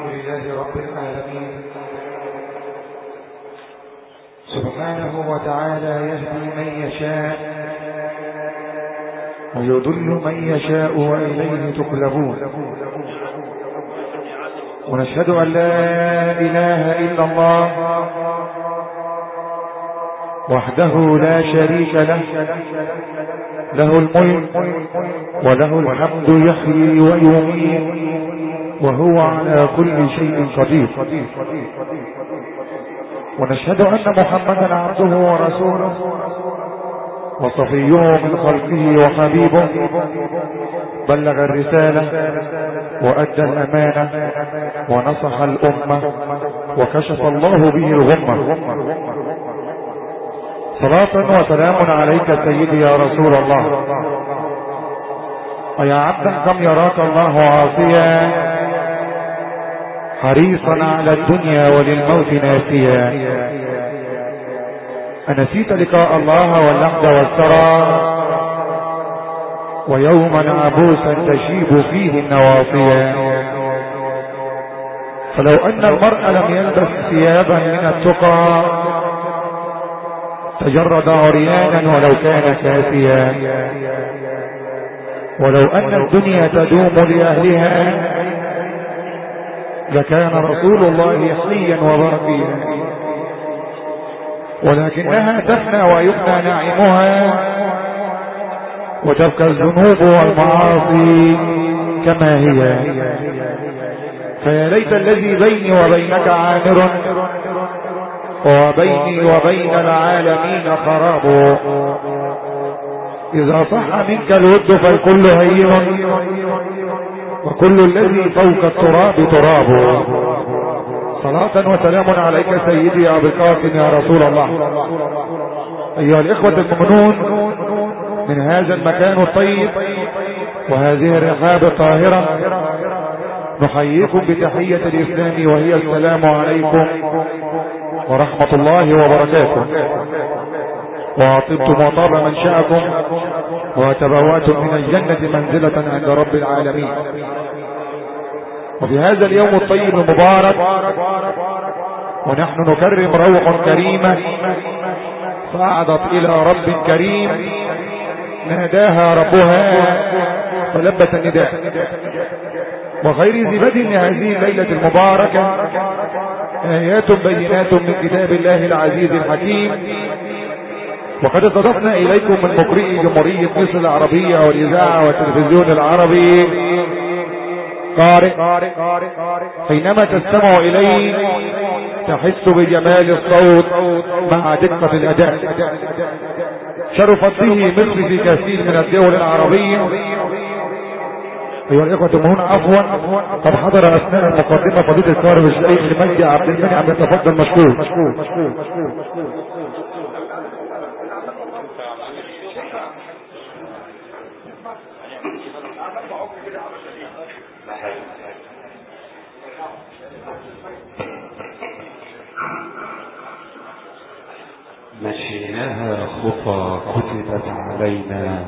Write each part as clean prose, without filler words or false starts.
لله رب العالمين سبحانه وتعالى يهدي من يشاء ويضل من يشاء وإليه تقلبون. ونشهد أن لا إله إلا الله وحده لا شريك له، له الملك وله الحمد يحيي ويميت وهو على كل شيء قدير. ونشهد أن محمدا عبده ورسوله وصفيه من خلقه وحبيبه، بلغ الرسالة وأدى الأمانة ونصح الأمة وكشف الله به الغمة. صلاة وسلام عليك سيدي يا رسول الله. ويا عبدا كم يراك الله عاصيا حريصا على الدنيا وللموت ناسيا، أنسيت لقاء الله واللحد والثرى ويوما عبوسا تشيب فيه النواصيا. فلو أن المرء لم يلبس ثيابا من التقى تجرد عريانا ولو كان كاسيا. ولو أن الدنيا تدوم لأهلها لكان رسول الله حيا وباقيا، ولكنها تفنى ويفنى نعيمها وتبقى الذنوب والمعاصي كما هي. فيا ليت الذي بيني وبينك عامر وبيني وبين العالمين خراب. إذا صح منك الود فالكل هين وكل الذي فوق التراب تراب. صلاة وسلام عليك سيدي يا أبي القاسم يا رسول الله. أيها الإخوة المؤمنون، من هذا المكان الطيب وهذه الرحاب الطاهرة نحييكم بتحية الإسلام وهي السلام عليكم ورحمة الله وبركاته. وطبتم وطاب منشأكم وتبوأتم من الجنة منزلة عند رب العالمين. وفي هذا اليوم الطيب المبارك ونحن نكرم روح كريمة صعدت إلى رب كريم ناداها ربها فلبت النداء. وخير زبد لهذه الليلة المباركة آيات بينات من كتاب الله العزيز الحكيم. وقد استضفنا إليكم من مقرئي جمهورية مصر العربية والإذاعة والتلفزيون العربي قارئ حينما تستمع إليه تحس بجمال الصوت مع دقة الأداء. شرفت به مصر في كثير من الدول العربية. أيها الإخوة المؤمنون، عفوا قد حضر أثناء المقدمة فضيلة القارئ الشيخ مجدي عبد المنعم، يتفضل مشكور. مشيناها خطى كتبت علينا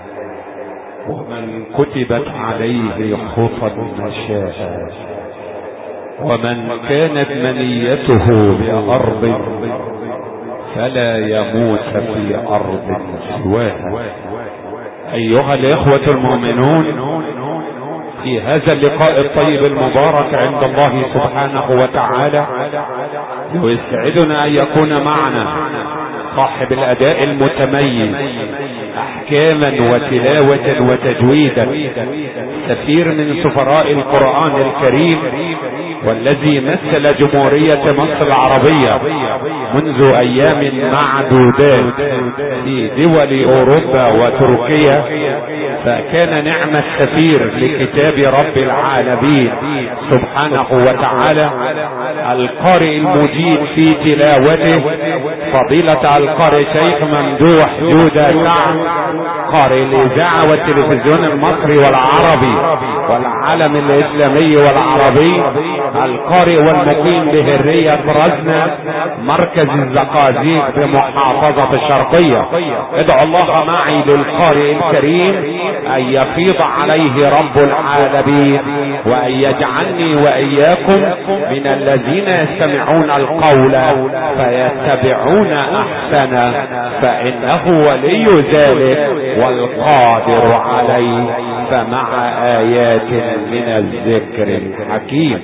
ومن كتبت عليه خطى مشاها، ومن كانت منيته بأرض فلا يموت في أرض سواها. أيها الإخوة المؤمنون، في هذا اللقاء الطيب المبارك عند الله سبحانه وتعالى يسعدنا أن يكون معنا صاحب الأداء المتميز أحكاما وتلاوة وتجويدا، سفير من سفراء القرآن الكريم، والذي مثل جمهورية مصر العربية منذ أيام معدودات في دول أوروبا وتركيا، فكان نعم السفير لكتاب رب العالمين سبحانه وتعالى. القارئ المجيد في تلاوته فضيلة القارئ شيخ ممدوح جودة سعد، قارئ الإذاعة والتلفزيون المصري والعربي والعالم الإسلامي والعربي، القارئ والمقيم بهرية رزنة مركز الزقازيق بمحافظة الشرقية. ادعو الله معي للقارئ الكريم أن يفيض عليه رب العالمين، وأن يجعلني وإياكم من الذين يستمعون القول فيتبعون أحسنه، فإنه ولي ذلك والقادر عليه. فمع آيات من الذكر الحكيم.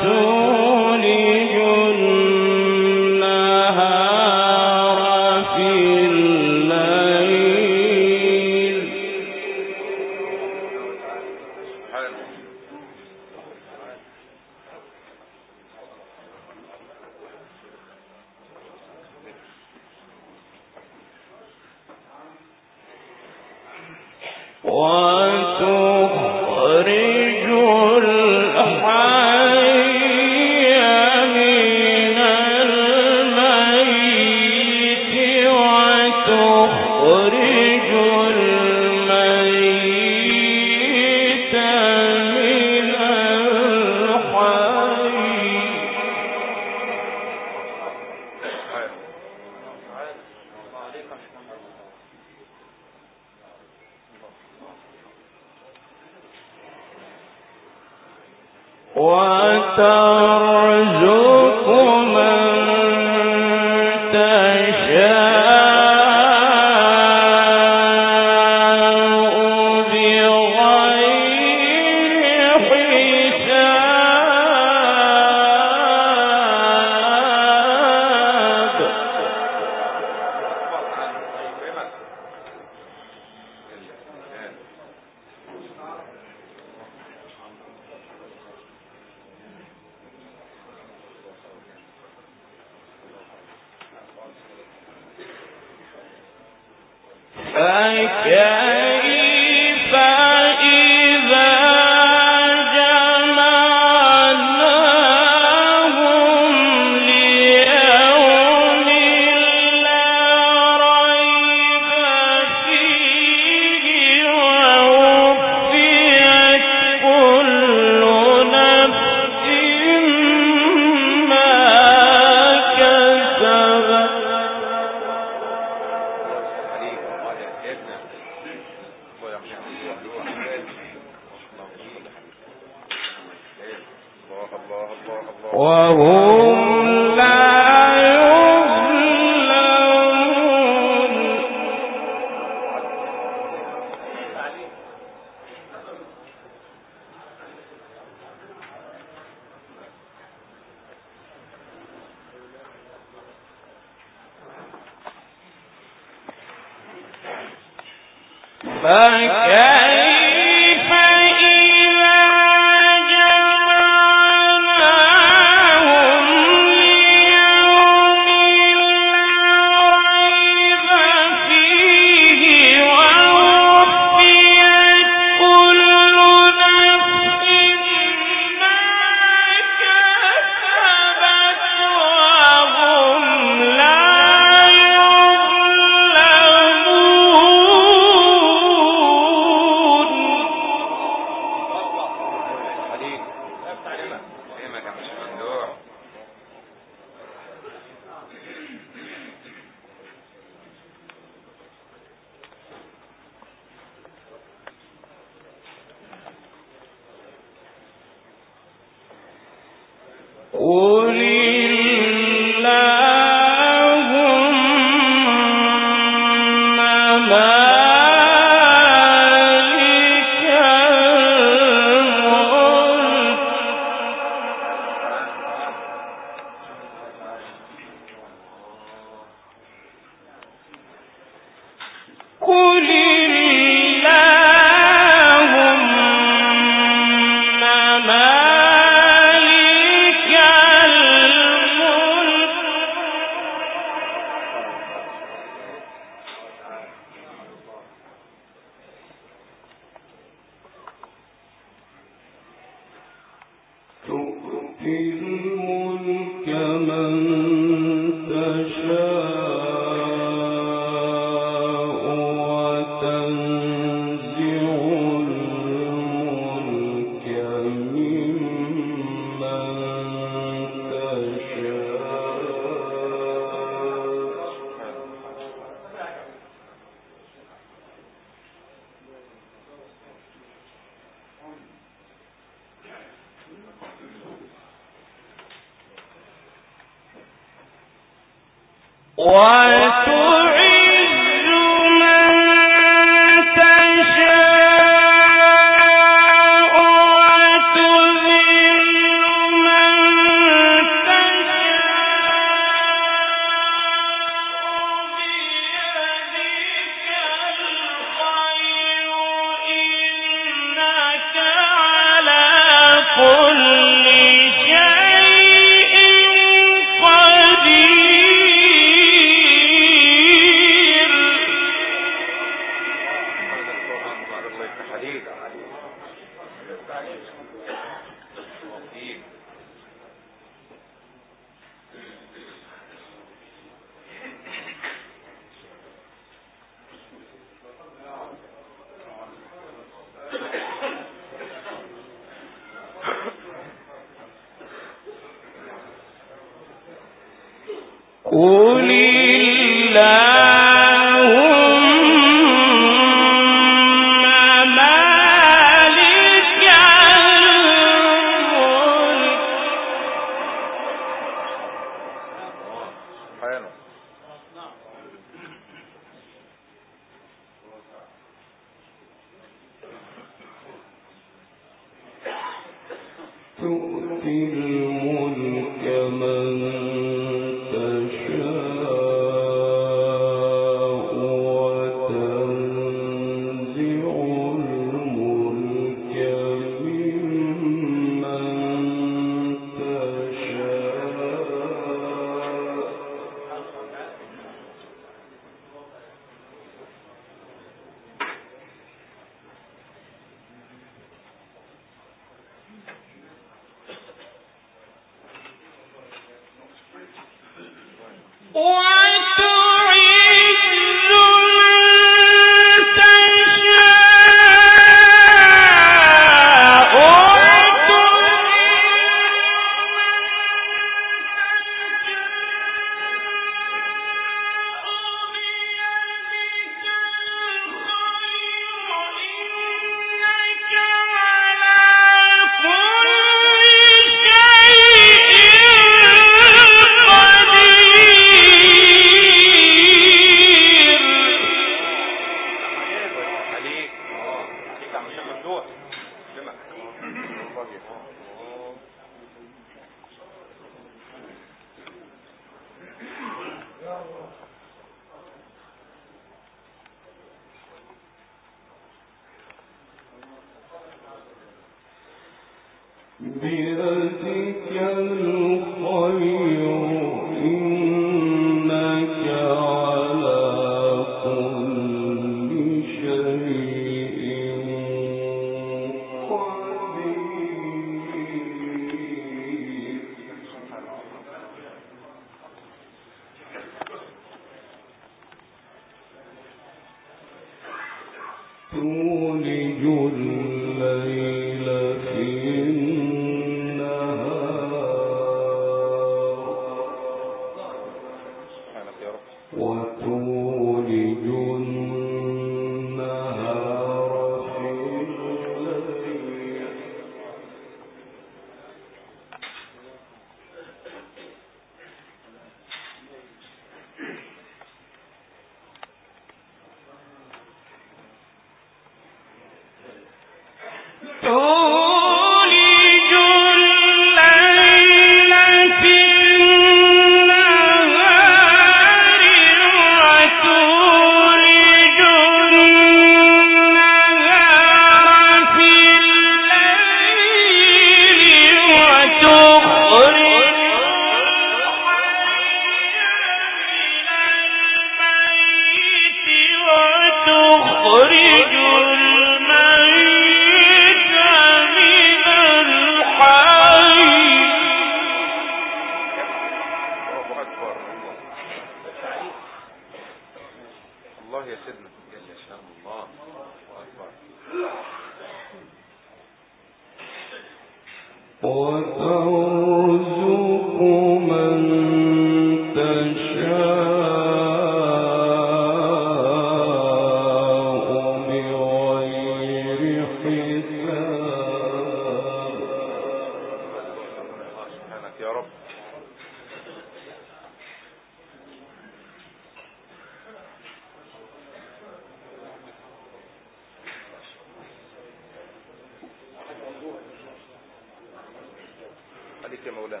يا مولانا.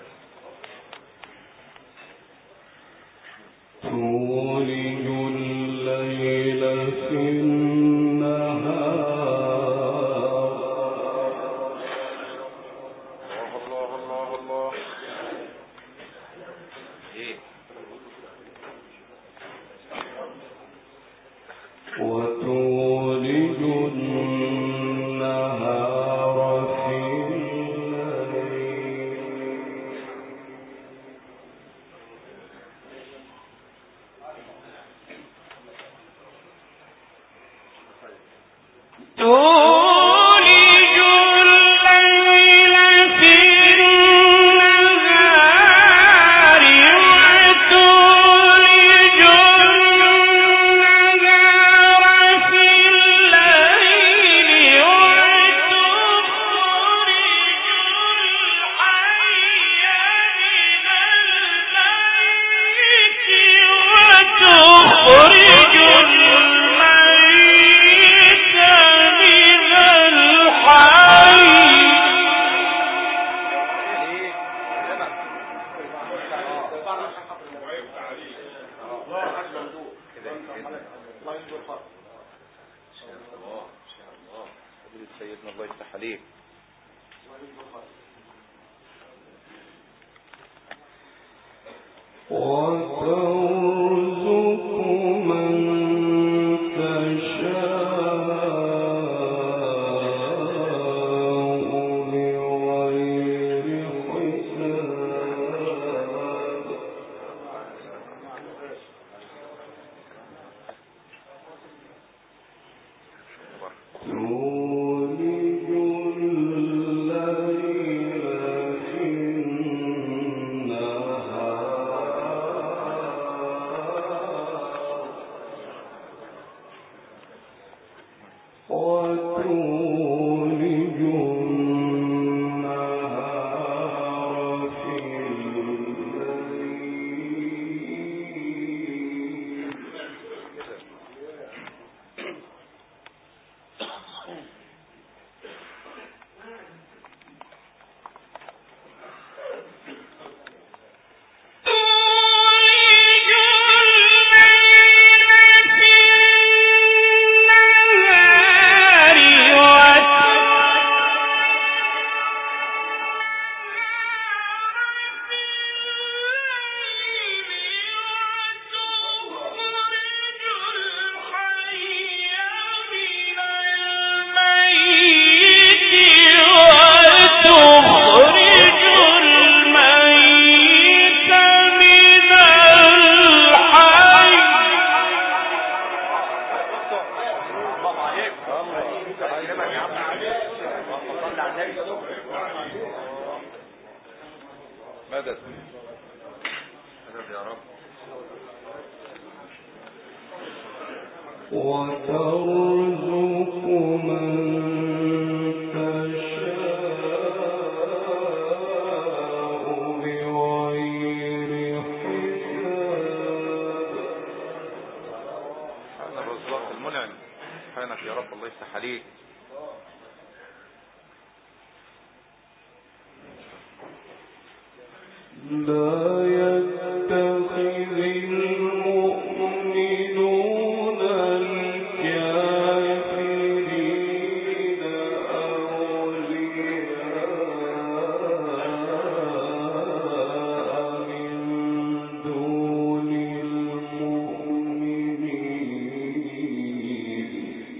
تولج الليل في النهار. الله الله الله. ايه وتولج النهار في سيدنا الله يفتح عليك. وترزق من تشاء بغير حساب. تولج الليل في النهار وتولج النهار في الليل. مدد مدد يا رب. وترزق من تشاء بغير حساب. انا الرزاق المنعم سبحانك يا رب. الله يفتح عليك. لا يتخذ المؤمنون الكافرين أولياء من دون المؤمنين.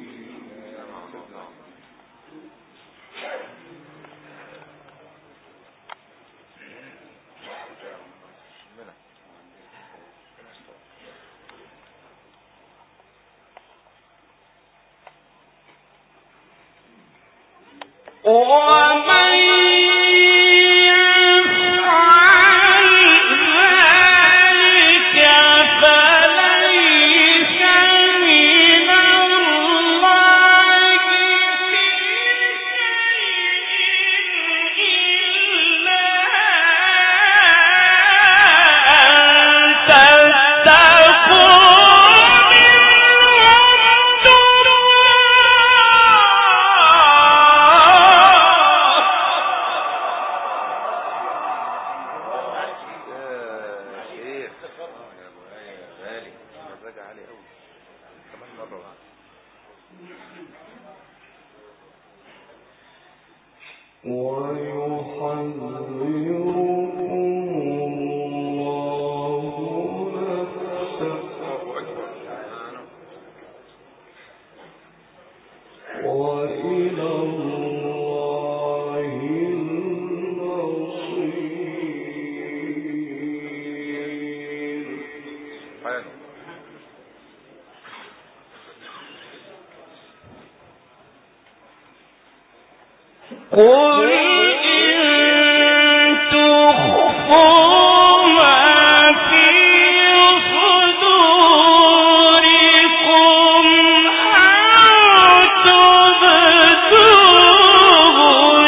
ومن يفعل ذلك فليس من الله في شيء إلا أن تتقوا منهم الرجع عالي قوي كمان مرة واحدة. قل إن تخفوا ما في صدوركم أو تبدوه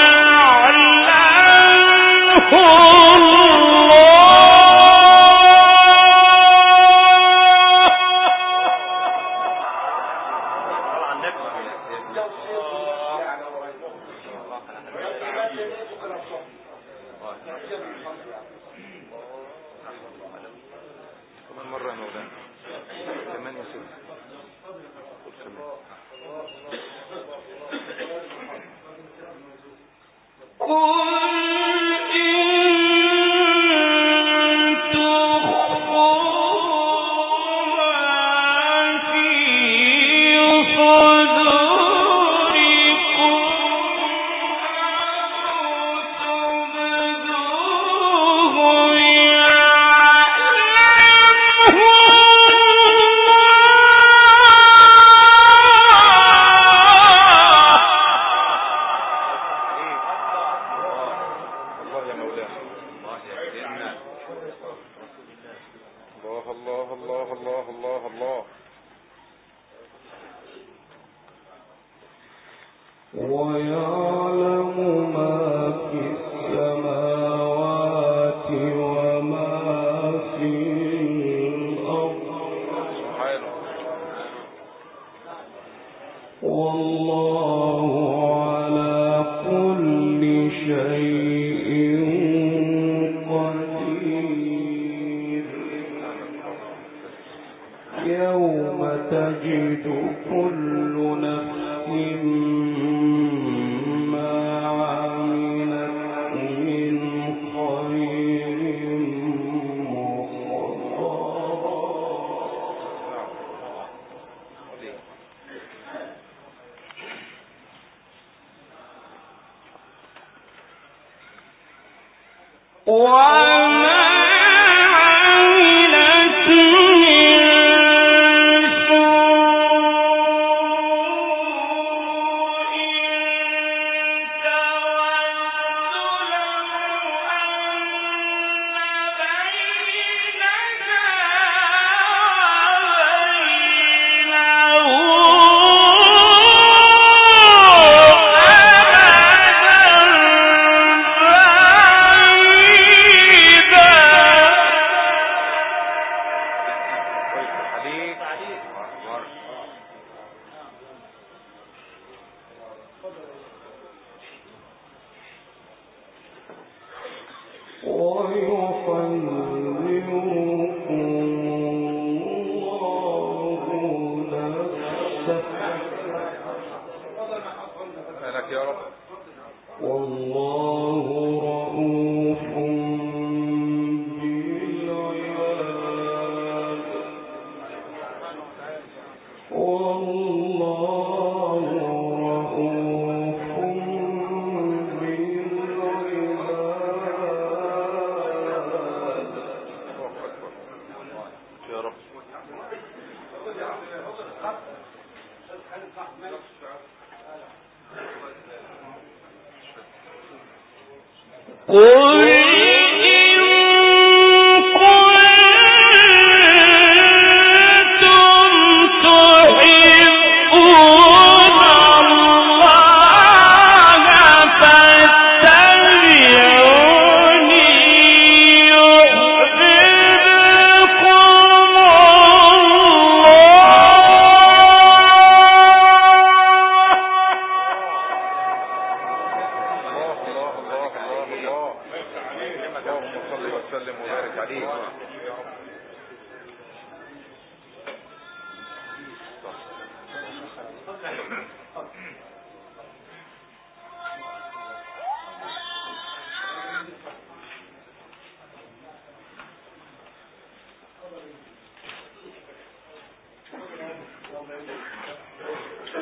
يعلمه كمان مرة يا مولانا كمان يا سيدي قل كمان.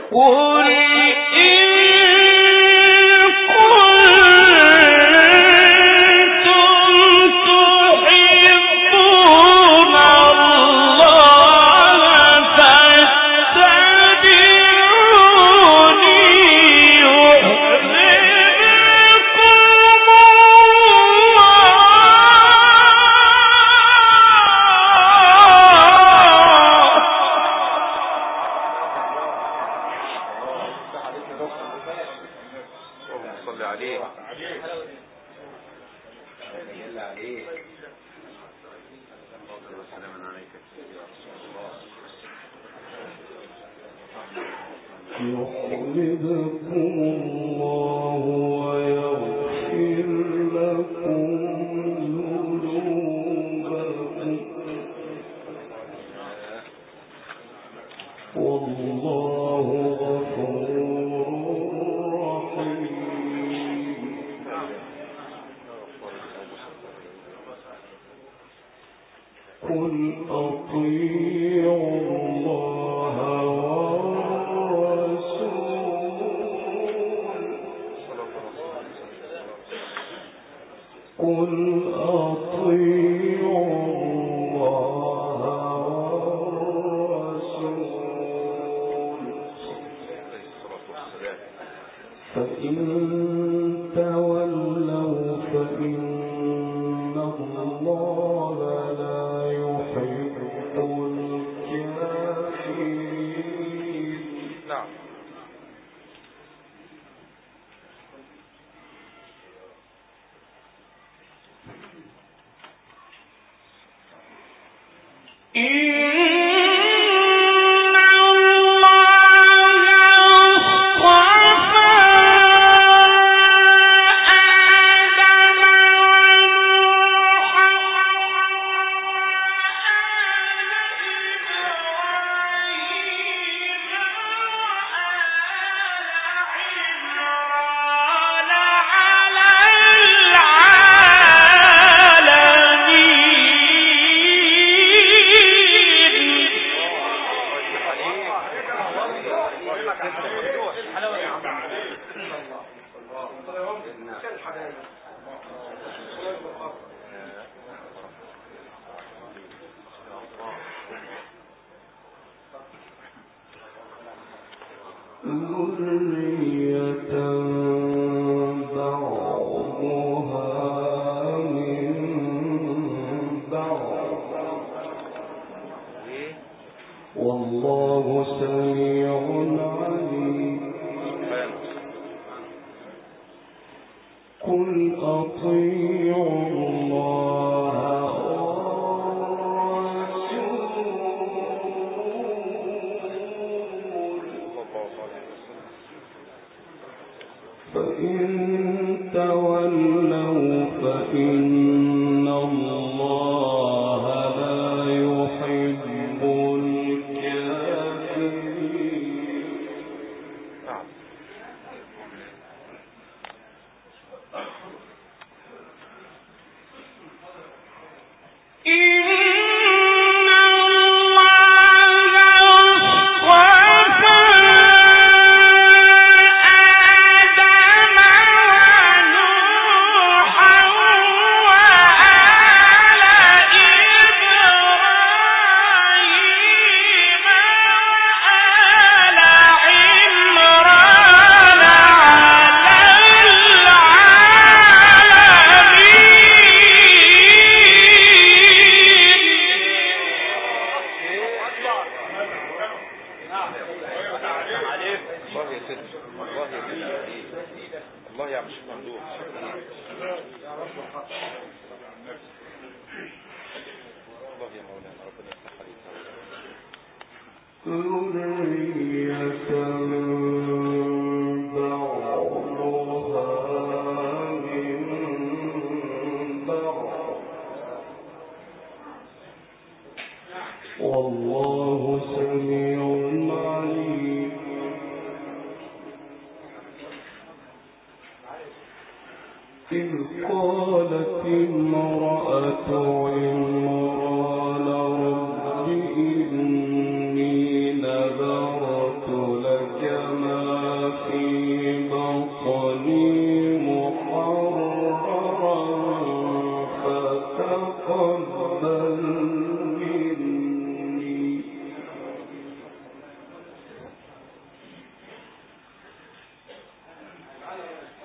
نذرت لك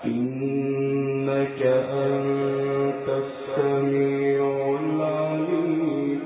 إنك أنت السميع العليم.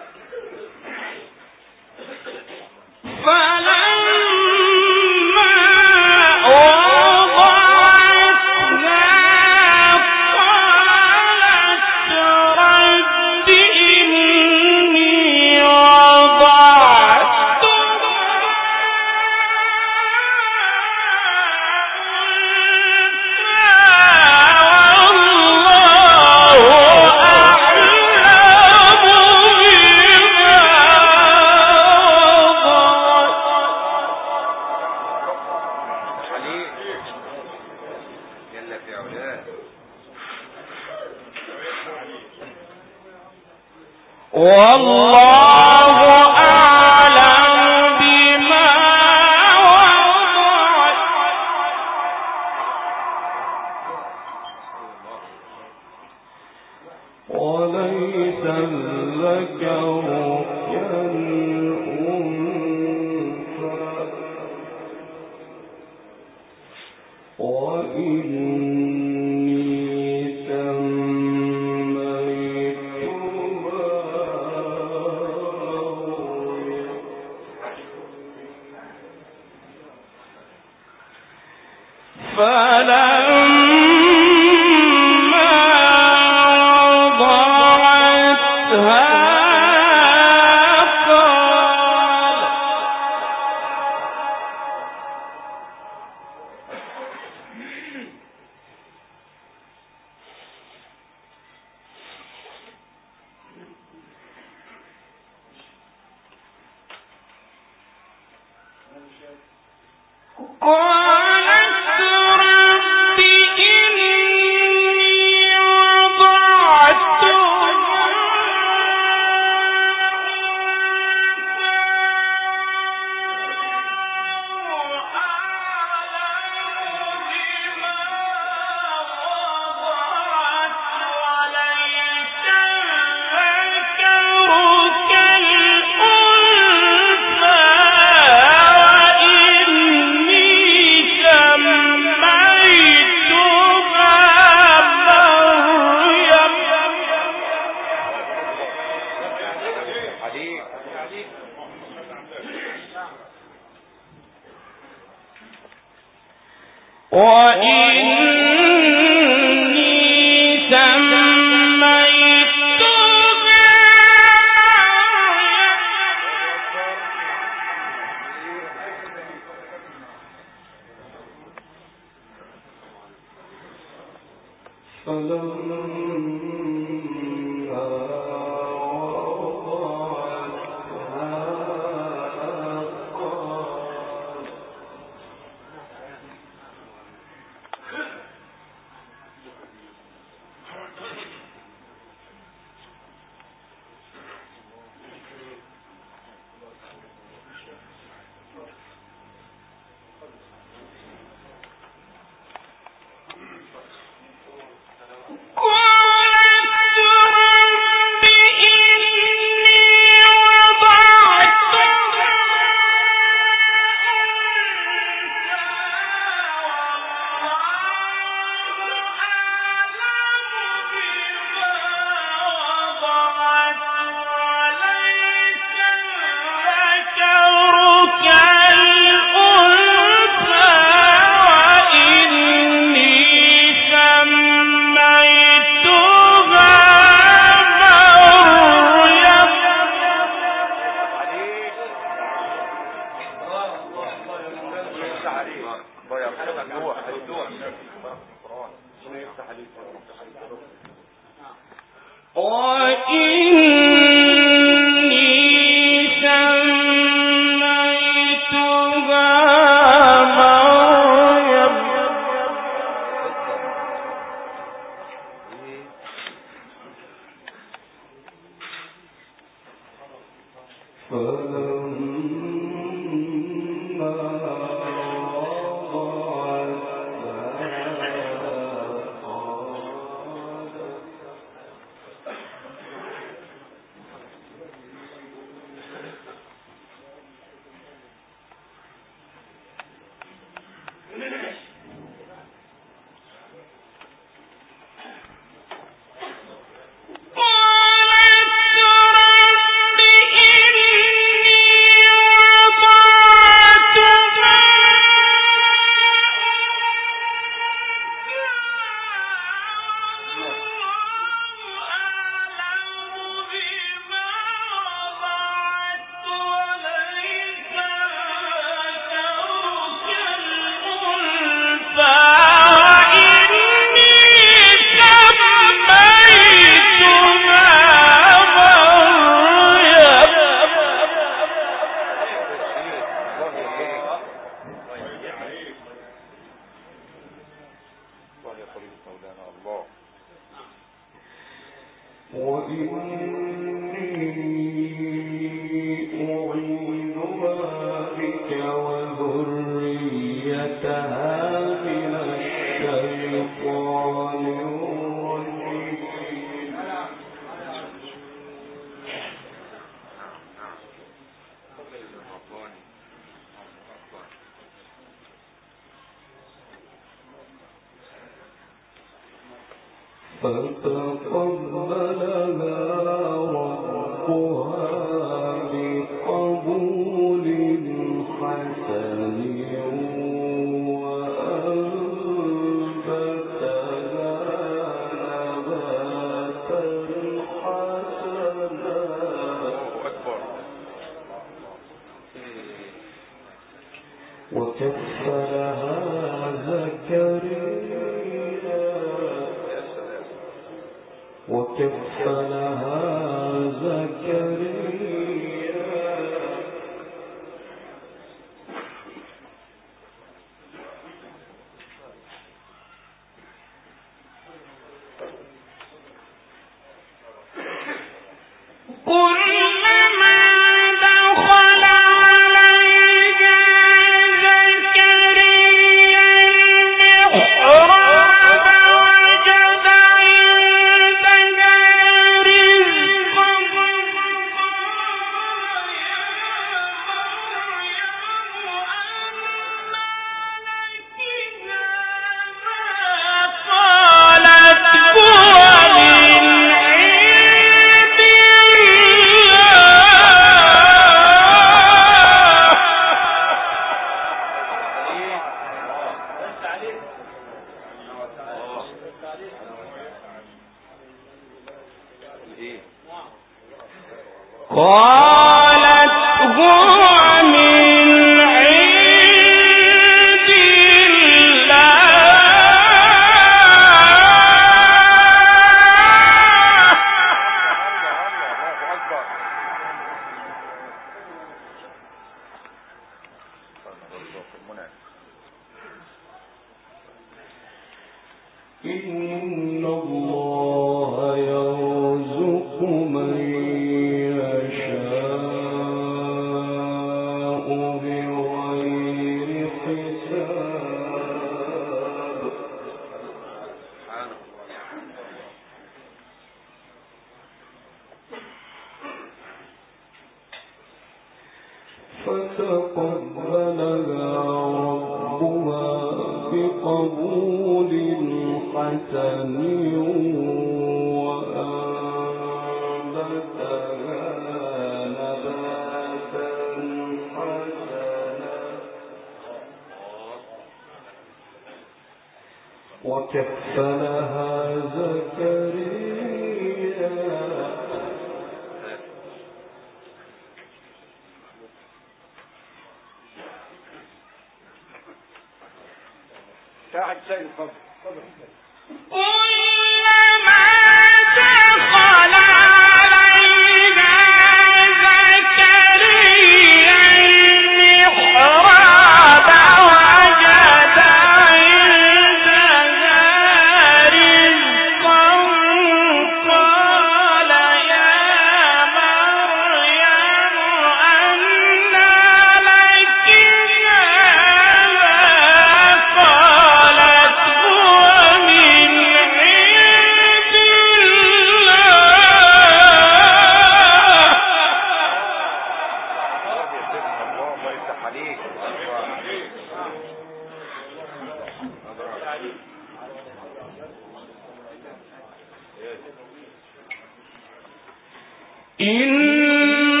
إن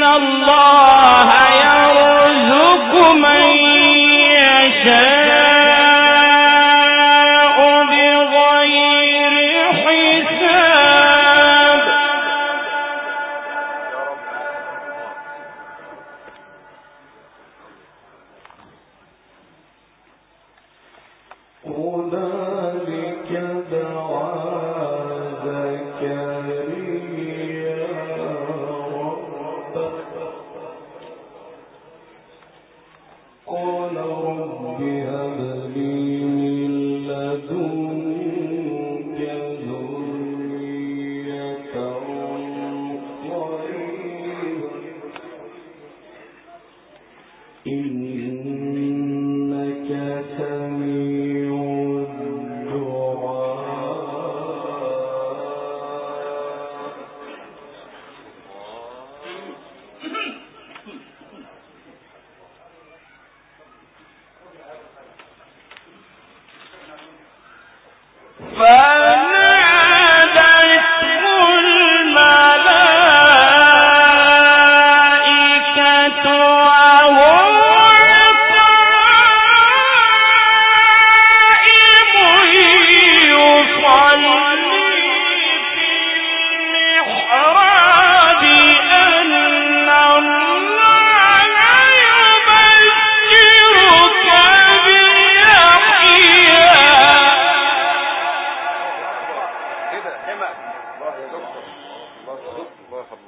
الله يرزق من يشاء بغير حساب. هنالك دعا زكريا ربه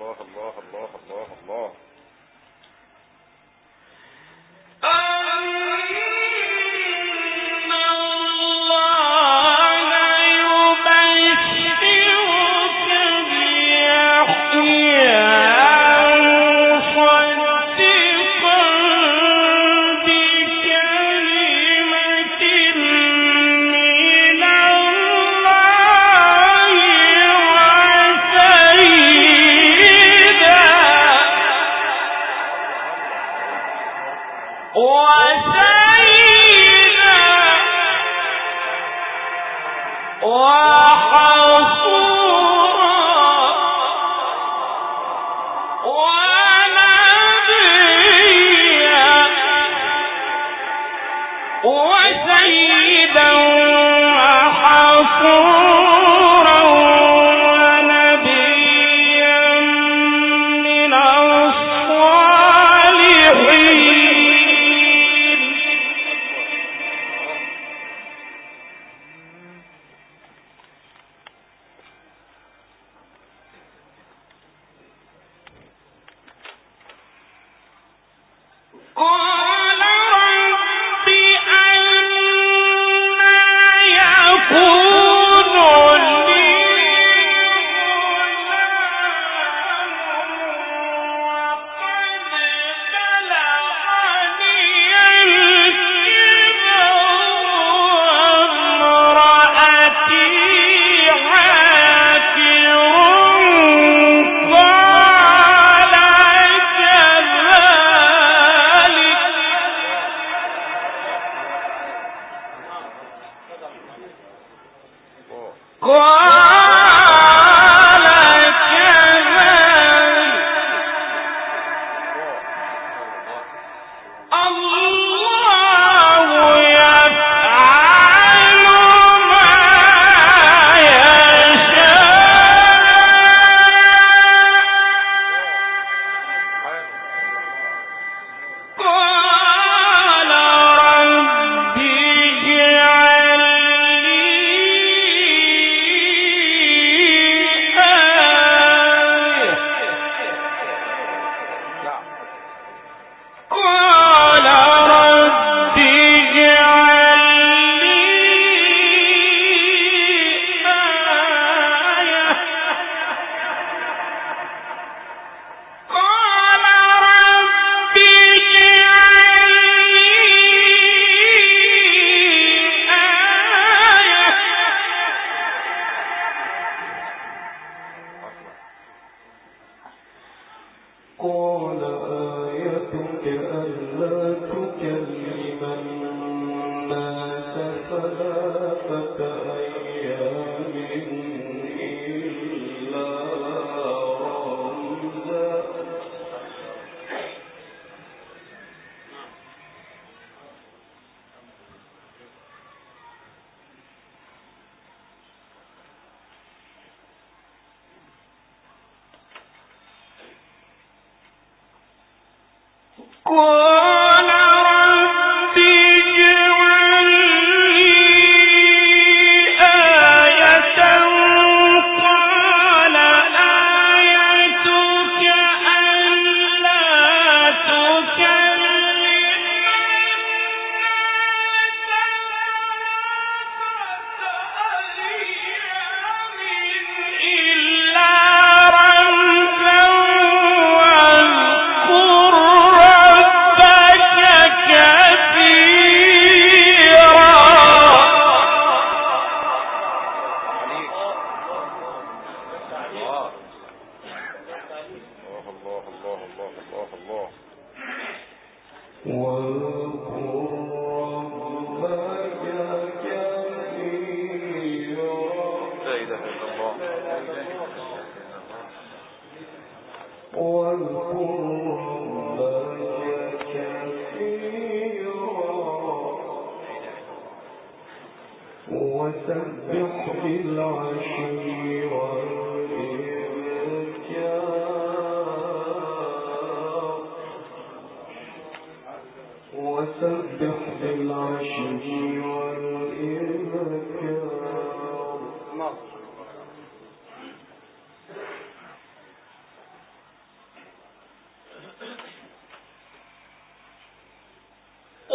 الله الله الله الله الله.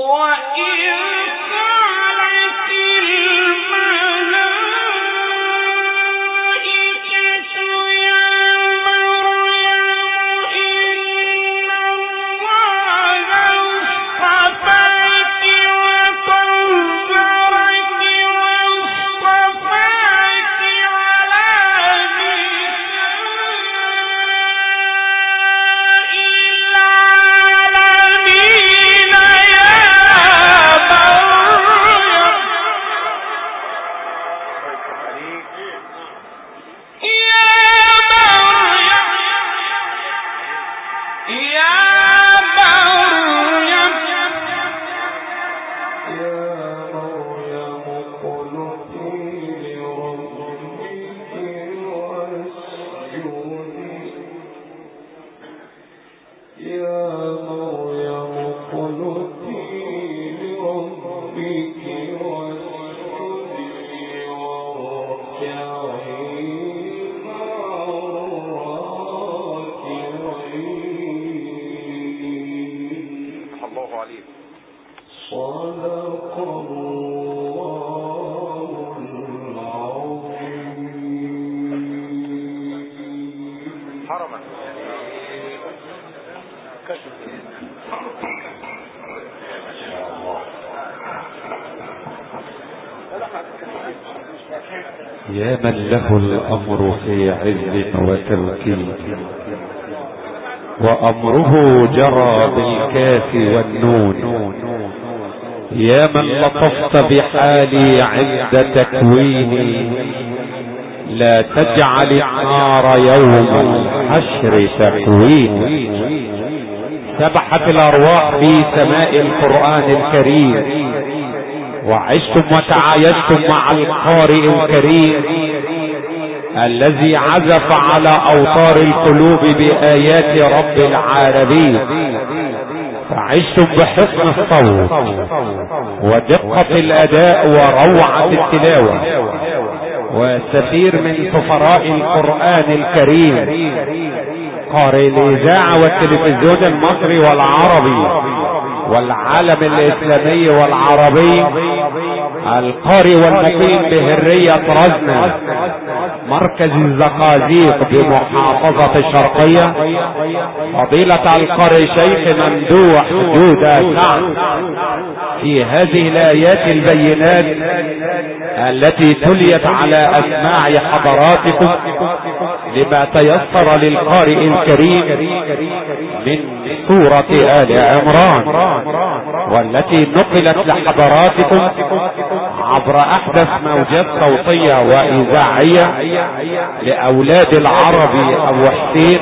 يا من له الأمر في عز وتوكيل وأمره جرى بالكاف والنون، يا من لطفت بحالي عند تكويني، لا تجعل النار يوم الحشر تكويني. سبحت الأرواح في سماء القرآن الكريم، وعشتم وتعايشتم مع القارئ الكريم الذي عزف على أوتار القلوب بآيات رب العالمين، فعشتم بحسن الصوت ودقة الأداء وروعة التلاوة، وكثير من سفراء القرآن الكريم قارئ الإذاعة والتلفزيون المصري والعربي والعالم الإسلامي والعربي، القارئ والمقيم بهرية رزنة مركز الزقازيق بمحافظة الشرقية، فضيلة القارئ شيخ ممدوح جودة سعد، في هذه الآيات البينات التي تليت على أسماع حضراتكم لما تيسر للقارئ الكريم من سورة آل عمران، والتي نقلت لحضراتكم عبر أحدث موجات صوتية وإذاعية لأولاد العربي أبو حسين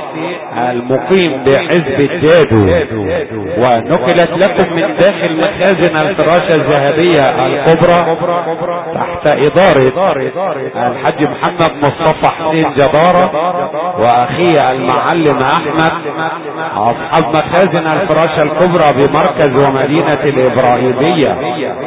المقيم بحزب الدادو، ونقلت لكم من داخل مخازن الفراشة الذهبية الكبرى تحت إدارة الحاج محمد مصطفى حسين جبارة وأخيه المعلم أحمد، أصحاب مخازن الفراشة الكبرى بمركز ومدينة الإبراهيمية.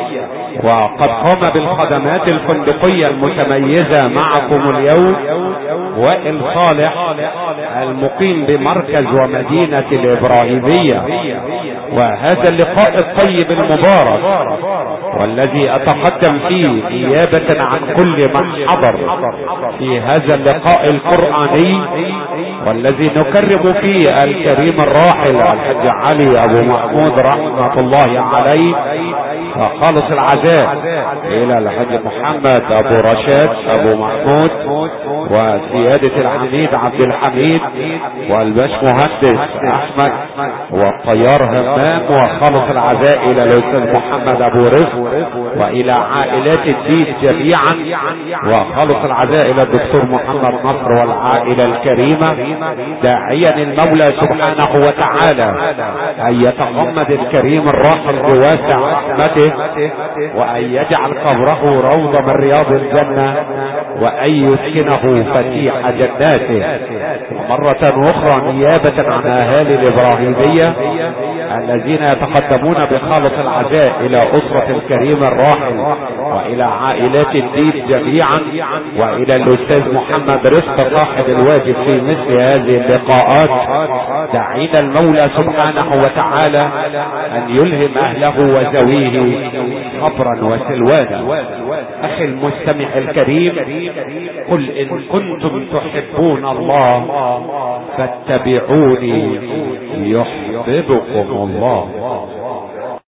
وقد قام بالخدمات الفندقية المتميزة معكم اليوم وائل صالح المقيم بمركز ومدينة الإبراهيمية. وهذا اللقاء الطيب المبارك والذي أتقدم فيه نيابة عن كل من حضر في هذا اللقاء القرآني، والذي نكرم فيه الكريم الراحل الحاج علي أبو محمود رحمة الله عليه، وخالص العزاء إلى الحاج محمد أبو رشاد أبو محمود وسيادة العميد عبد الحميد والباش مهندس أحمد والطيار همام، وخالص العزاء إلى الأستاذ محمد أبو رزق وإلى عائلات الدين جميعا، وخالص العزاء إلى الدكتور محمد نصر والعائلة الكريمة، داعيا المولى سبحانه وتعالى أن يتغمد الكريم الراحل بواسع رحمته، وأن يجعل قبره روضة من رياض الجنة، وأن يسكنه فتيح جناته. مرة أخرى نيابة عن أهالي الإبراهيمية الذين يتقدمون بخالص العزاء إلى أسرة الكريم الراحل وإلى عائلات الدين جميعا، وإلى الأستاذ محمد رزق صاحب الواجب في مثل هذه اللقاءات. دعينا المولى سبحانه وتعالى أن يلهم أهله وزويه صبرا وسلوانا. أخي المستمع الكريم، قل إن كنتم تحبون الله فاتبعوني يحببكم الله.